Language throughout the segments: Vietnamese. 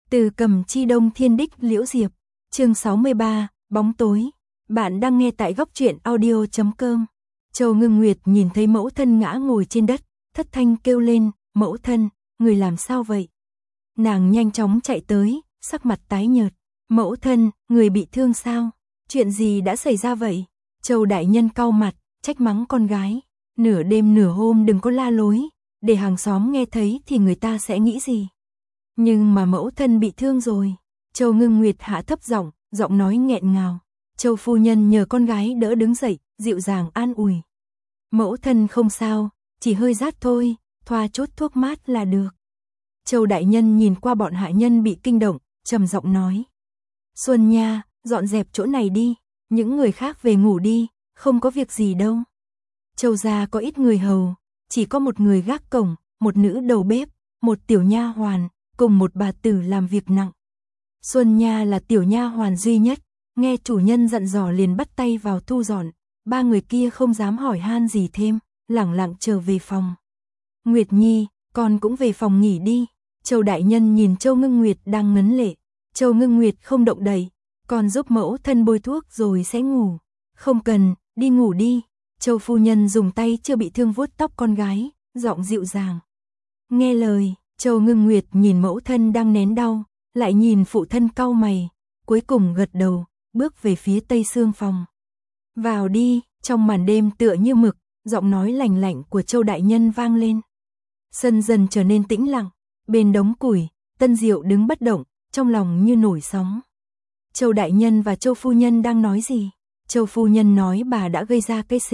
Từ Cầm Chi Đông Thiên Đích Liễu Diệp, chương 63, bóng tối. Bạn đang nghe tại góc truyện audio.com. Châu Ngưng Nguyệt nhìn thấy mẫu thân ngã ngồi trên đất, thất thanh kêu lên, mẫu thân, người làm sao vậy? Nàng nhanh chóng chạy tới, sắc mặt tái nhợt. Mẫu thân, người bị thương sao? Chuyện gì đã xảy ra vậy? Châu đại nhân cau mặt, trách mắng con gái. Nửa đêm nửa hôm đừng có la lối, để hàng xóm nghe thấy thì người ta sẽ nghĩ gì? Nhưng mà mẫu thân bị thương rồi. Châu Ngưng Nguyệt hạ thấp giọng, giọng nói nghẹn ngào. Châu phu nhân nhờ con gái đỡ đứng dậy, dịu dàng an ủi. Mẫu thân không sao, chỉ hơi rát thôi, thoa chút thuốc mát là được. Châu đại nhân nhìn qua bọn hạ nhân bị kinh động, trầm giọng nói. Xuân Nha, dọn dẹp chỗ này đi, những người khác về ngủ đi, không có việc gì đâu. Châu gia có ít người hầu, chỉ có một người gác cổng, một nữ đầu bếp, một tiểu nha hoàn, cùng một bà tử làm việc nặng. Xuân Nha là tiểu nha hoàn duy nhất, nghe chủ nhân dặn dò liền bắt tay vào thu dọn, ba người kia không dám hỏi han gì thêm, lẳng lặng trở về phòng. Nguyệt Nhi, con cũng về phòng nghỉ đi. Châu đại nhân nhìn Châu Ngưng Nguyệt đang ngấn lệ. Châu Ngưng Nguyệt không động đậy, con giúp mẫu thân bôi thuốc rồi sẽ ngủ. Không cần, đi ngủ đi. Châu phu nhân dùng tay chưa bị thương vuốt tóc con gái, giọng dịu dàng. Nghe lời, Châu Ngưng Nguyệt nhìn mẫu thân đang nén đau, lại nhìn phụ thân cau mày, cuối cùng gật đầu, bước về phía tây xương phòng. Vào đi, trong màn đêm tựa như mực, giọng nói lành lạnh của Châu đại nhân vang lên. Sân dần trở nên tĩnh lặng, bên đống củi, Tân Diệu đứng bất động, trong lòng như nổi sóng. Châu đại nhân và Châu phu nhân đang nói gì? Châu phu nhân nói bà đã gây ra cái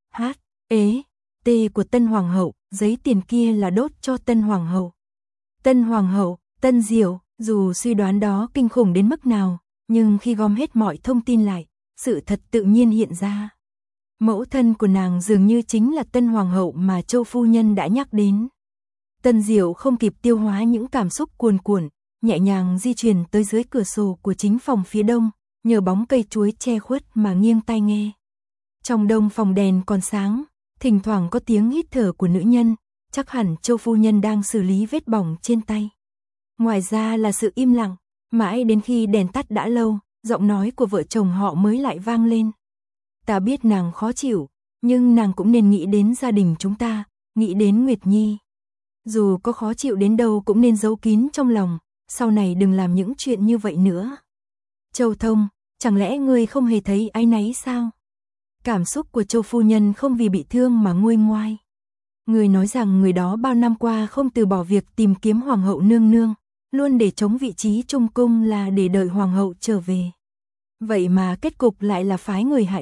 CHT của Tân Hoàng hậu, giấy tiền kia là đốt cho Tân Hoàng hậu. Tân Hoàng hậu, Tân Diệu, dù suy đoán đó kinh khủng đến mức nào, nhưng khi gom hết mọi thông tin lại, sự thật tự nhiên hiện ra. Mẫu thân của nàng dường như chính là Tân Hoàng hậu mà Châu phu nhân đã nhắc đến. Tân Diệu không kịp tiêu hóa những cảm xúc cuồn cuộn, nhẹ nhàng di chuyển tới dưới cửa sổ của chính phòng phía đông, nhờ bóng cây chuối che khuất mà nghiêng tai nghe. Trong đông phòng đèn còn sáng, thỉnh thoảng có tiếng hít thở của nữ nhân, chắc hẳn Châu phu nhân đang xử lý vết bỏng trên tay. Ngoài ra là sự im lặng, mãi đến khi đèn tắt đã lâu, giọng nói của vợ chồng họ mới lại vang lên. Ta biết nàng khó chịu, nhưng nàng cũng nên nghĩ đến gia đình chúng ta, nghĩ đến Nguyệt Nhi. Dù có khó chịu đến đâu cũng nên giấu kín trong lòng, sau này đừng làm những chuyện như vậy nữa. Châu Thông, chẳng lẽ ngươi không hề thấy áy náy sao? Cảm xúc của Châu phu nhân không vì bị thương mà nguôi ngoai. Người nói rằng người đó bao năm qua không từ bỏ việc tìm kiếm hoàng hậu nương nương, luôn để chống vị trí trung cung là để đợi hoàng hậu trở về. Vậy mà kết cục lại là phái người hại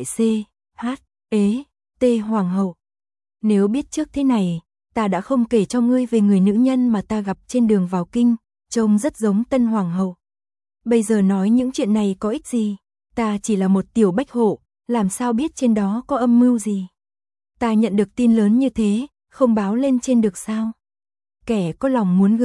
CHT hoàng hậu. Nếu biết trước thế này, ta đã không kể cho ngươi về người nữ nhân mà ta gặp trên đường vào kinh, trông rất giống Tân Hoàng hậu. Bây giờ nói những chuyện này có ích gì? Ta chỉ là một tiểu bách hộ, làm sao biết trên đó có âm mưu gì? Ta nhận được tin lớn như thế, không báo lên trên được sao? Kẻ có lòng muốn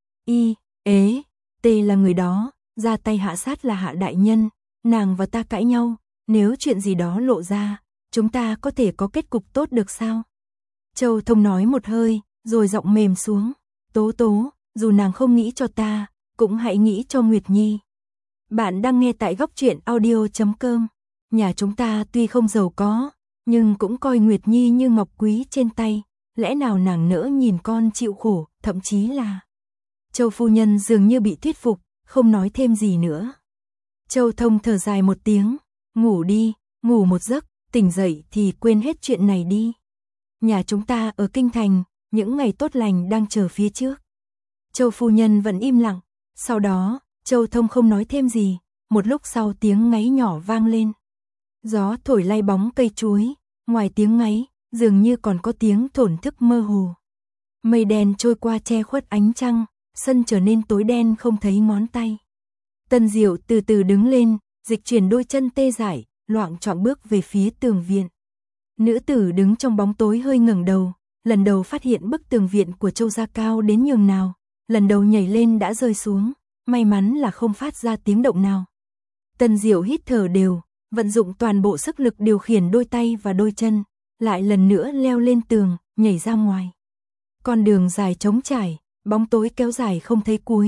là người đó, ra tay hạ sát là Hạ đại nhân, nàng và ta cãi nhau, nếu chuyện gì đó lộ ra, chúng ta có thể có kết cục tốt được sao? Châu Thông nói một hơi, rồi giọng mềm xuống. Tố tố, dù nàng không nghĩ cho ta, cũng hãy nghĩ cho Nguyệt Nhi. Bạn đang nghe tại góc truyện audio.com. Nhà chúng ta tuy không giàu có, nhưng cũng coi Nguyệt Nhi như ngọc quý trên tay. Lẽ nào nàng nỡ nhìn con chịu khổ, thậm chí là... Châu phu nhân dường như bị thuyết phục, không nói thêm gì nữa. Châu Thông thở dài một tiếng. Ngủ đi, ngủ một giấc, tỉnh dậy thì quên hết chuyện này đi. Nhà chúng ta ở kinh thành, những ngày tốt lành đang chờ phía trước. Châu phu nhân vẫn im lặng. Sau đó, Châu Thông không nói thêm gì. Một lúc sau tiếng ngáy nhỏ vang lên. Gió thổi lay bóng cây chuối. Ngoài tiếng ngáy, dường như còn có tiếng thổn thức mơ hồ. Mây đen trôi qua che khuất ánh trăng. Sân trở nên tối đen không thấy ngón tay. Tân Diệu từ từ đứng lên, dịch chuyển đôi chân tê dại, loạng choạng bước về phía tường viện. Nữ tử đứng trong bóng tối hơi ngẩng đầu, lần đầu phát hiện bức tường viện của Châu gia cao đến nhường nào, lần đầu nhảy lên đã rơi xuống, may mắn là không phát ra tiếng động nào. Tân Diệu hít thở đều, vận dụng toàn bộ sức lực điều khiển đôi tay và đôi chân, lại lần nữa leo lên tường, nhảy ra ngoài. Con đường dài trống trải, bóng tối kéo dài không thấy cuối,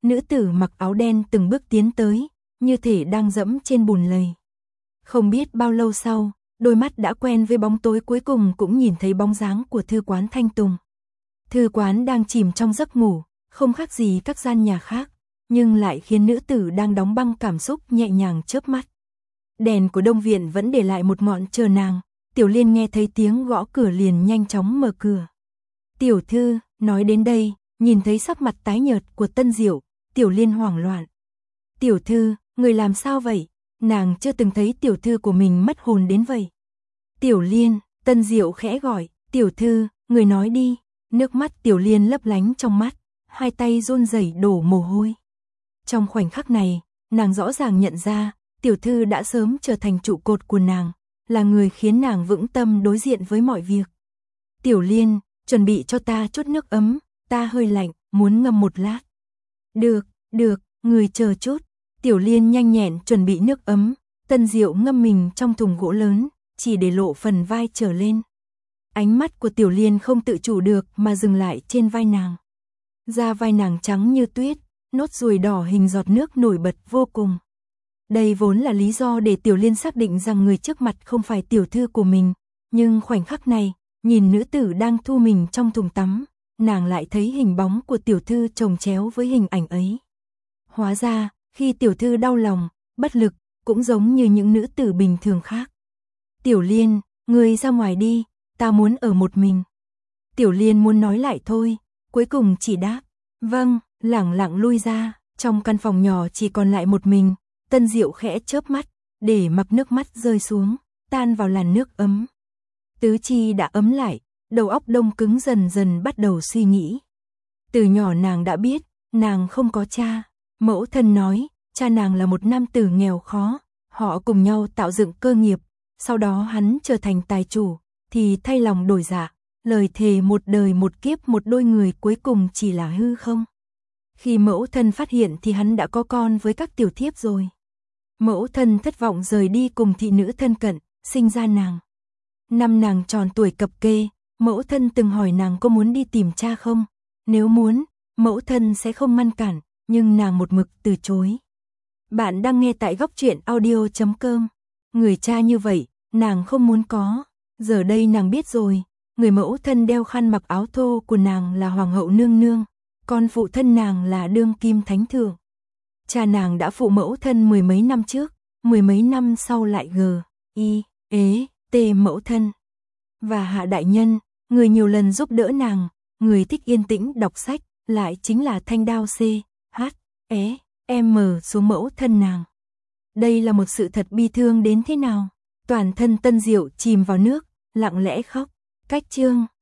nữ tử mặc áo đen từng bước tiến tới, như thể đang dẫm trên bùn lầy. Không biết bao lâu sau, đôi mắt đã quen với bóng tối cuối cùng cũng nhìn thấy bóng dáng của thư quán Thanh Tùng. Thư quán đang chìm trong giấc ngủ, không khác gì các gian nhà khác, nhưng lại khiến nữ tử đang đóng băng cảm xúc nhẹ nhàng chớp mắt. Đèn của đông viện vẫn để lại một ngọn chờ nàng, Tiểu Liên nghe thấy tiếng gõ cửa liền nhanh chóng mở cửa. Tiểu thư, nói đến đây, nhìn thấy sắc mặt tái nhợt của Tân Diệu, Tiểu Liên hoảng loạn. Tiểu thư, người làm sao vậy? Nàng chưa từng thấy tiểu thư của mình mất hồn đến vậy. Tiểu Liên, Tân Diệu khẽ gọi, tiểu thư, người nói đi. Nước mắt Tiểu Liên lấp lánh trong mắt, hai tay run rẩy đổ mồ hôi. Trong khoảnh khắc này, nàng rõ ràng nhận ra, tiểu thư đã sớm trở thành trụ cột của nàng, là người khiến nàng vững tâm đối diện với mọi việc. Tiểu Liên, chuẩn bị cho ta chút nước ấm, ta hơi lạnh, muốn ngâm một lát. Được, người chờ chút. Tiểu Liên nhanh nhẹn chuẩn bị nước ấm, Tân Diệu ngâm mình trong thùng gỗ lớn, chỉ để lộ phần vai trở lên. Ánh mắt của Tiểu Liên không tự chủ được mà dừng lại trên vai nàng. Da vai nàng trắng như tuyết, nốt ruồi đỏ hình giọt nước nổi bật vô cùng. Đây vốn là lý do để Tiểu Liên xác định rằng người trước mặt không phải tiểu thư của mình, nhưng khoảnh khắc này, nhìn nữ tử đang thu mình trong thùng tắm, nàng lại thấy hình bóng của tiểu thư chồng chéo với hình ảnh ấy. Hóa ra, khi tiểu thư đau lòng, bất lực, cũng giống như những nữ tử bình thường khác. Tiểu Liên, ngươi ra ngoài đi, ta muốn ở một mình. Tiểu Liên muốn nói lại thôi, cuối cùng chỉ đáp, vâng, lẳng lặng lui ra, trong căn phòng nhỏ chỉ còn lại một mình, Tân Diệu khẽ chớp mắt, để mặc nước mắt rơi xuống, tan vào làn nước ấm. Tứ chi đã ấm lại, đầu óc đông cứng dần dần bắt đầu suy nghĩ. Từ nhỏ nàng đã biết, nàng không có cha. Mẫu thân nói, cha nàng là một nam tử nghèo khó, họ cùng nhau tạo dựng cơ nghiệp, sau đó hắn trở thành tài chủ, thì thay lòng đổi dạ, lời thề một đời một kiếp một đôi người cuối cùng chỉ là hư không. Khi mẫu thân phát hiện thì hắn đã có con với các tiểu thiếp rồi. Mẫu thân thất vọng rời đi cùng thị nữ thân cận, sinh ra nàng. Năm nàng tròn tuổi cập kê, mẫu thân từng hỏi nàng có muốn đi tìm cha không? Nếu muốn, mẫu thân sẽ không ngăn cản, nhưng nàng một mực từ chối. Bạn đang nghe tại góc truyện audio.com. Người cha như vậy, nàng không muốn có. Giờ đây nàng biết rồi, người mẫu thân đeo khăn mặc áo thô của nàng là hoàng hậu nương nương, còn phụ thân nàng là đương kim thánh thượng. Cha nàng đã phụ mẫu thân mười mấy năm trước, mười mấy năm sau lại mẫu thân. Và Hạ đại nhân, người nhiều lần giúp đỡ nàng, người thích yên tĩnh đọc sách, lại chính là thanh đao xuống mẫu thân nàng. Đây là một sự thật bi thương đến thế nào. Toàn thân Tân Diệu chìm vào nước, lặng lẽ khóc. Cách chương